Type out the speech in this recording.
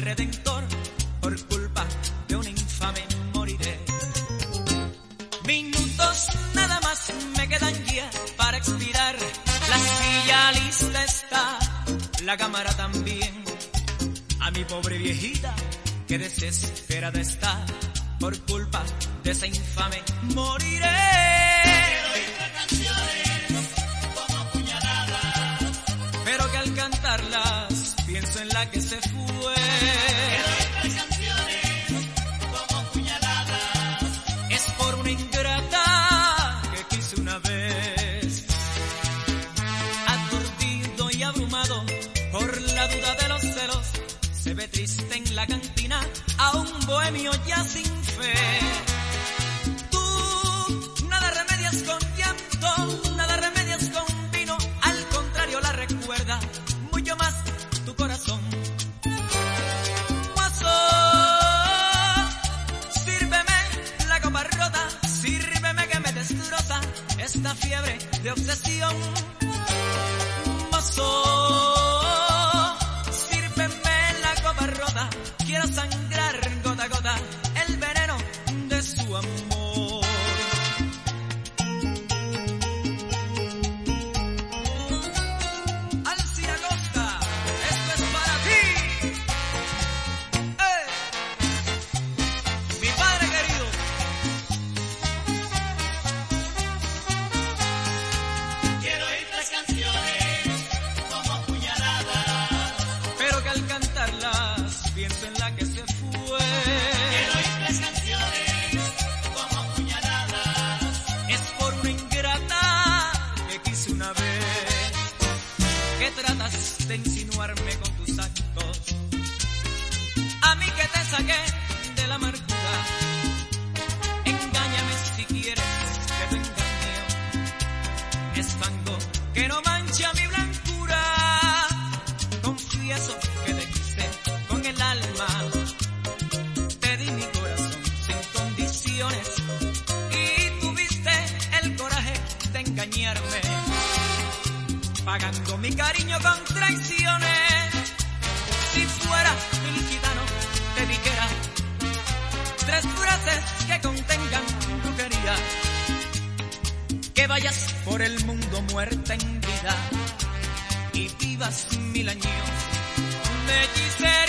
redentor, por culpa de un infame moriré. Minutos nada más me quedan ya para expirar. La silla lista está, la cámara también. A mi pobre viejita que desesperada está, por culpa de ese infame moriré. Quiero oír canciones como puñaladas, pero que al cantarlas pienso en la que se fue. quiero oír canciones como puñaladas, Es por una ingrata que quise una vez. Aturdido y abrumado por la duda de los celos, se ve triste en la cantina a un bohemio ya sin fe. Tú nada remedias con llanto, nada remedias con vino, al contrario la recuerda mucho más tu corazón. Mozo, sírveme la copa rota, sírveme que me destroza esta fiebre de obsesión. Mozo, sírveme la copa rota, quiero sangrar gota a gota el veneno de su amor. Alcira Costa, esto es para ti. Mi padre querido. quiero oír canciones como puñaladas, Pero que al cantarlas pienso en la que se fue. quiero oír canciones como puñaladas, Es por una ingrata que quise una vez, que tratas de insinuarme con tus actos. A mí que te saqué de la amargura, engáñame si quieres que te engañe. Es fango que no mancha mi blancura. Confieso que te quise con el alma, te di mi corazón sin condiciones y tuviste el coraje de engañarme, pagando mi cariño con traiciones. Si fuera el gitano te dijera 3 frases que contengan brujería, que vayas por el mundo muerta en vida y vivas 1000 años de hechicería.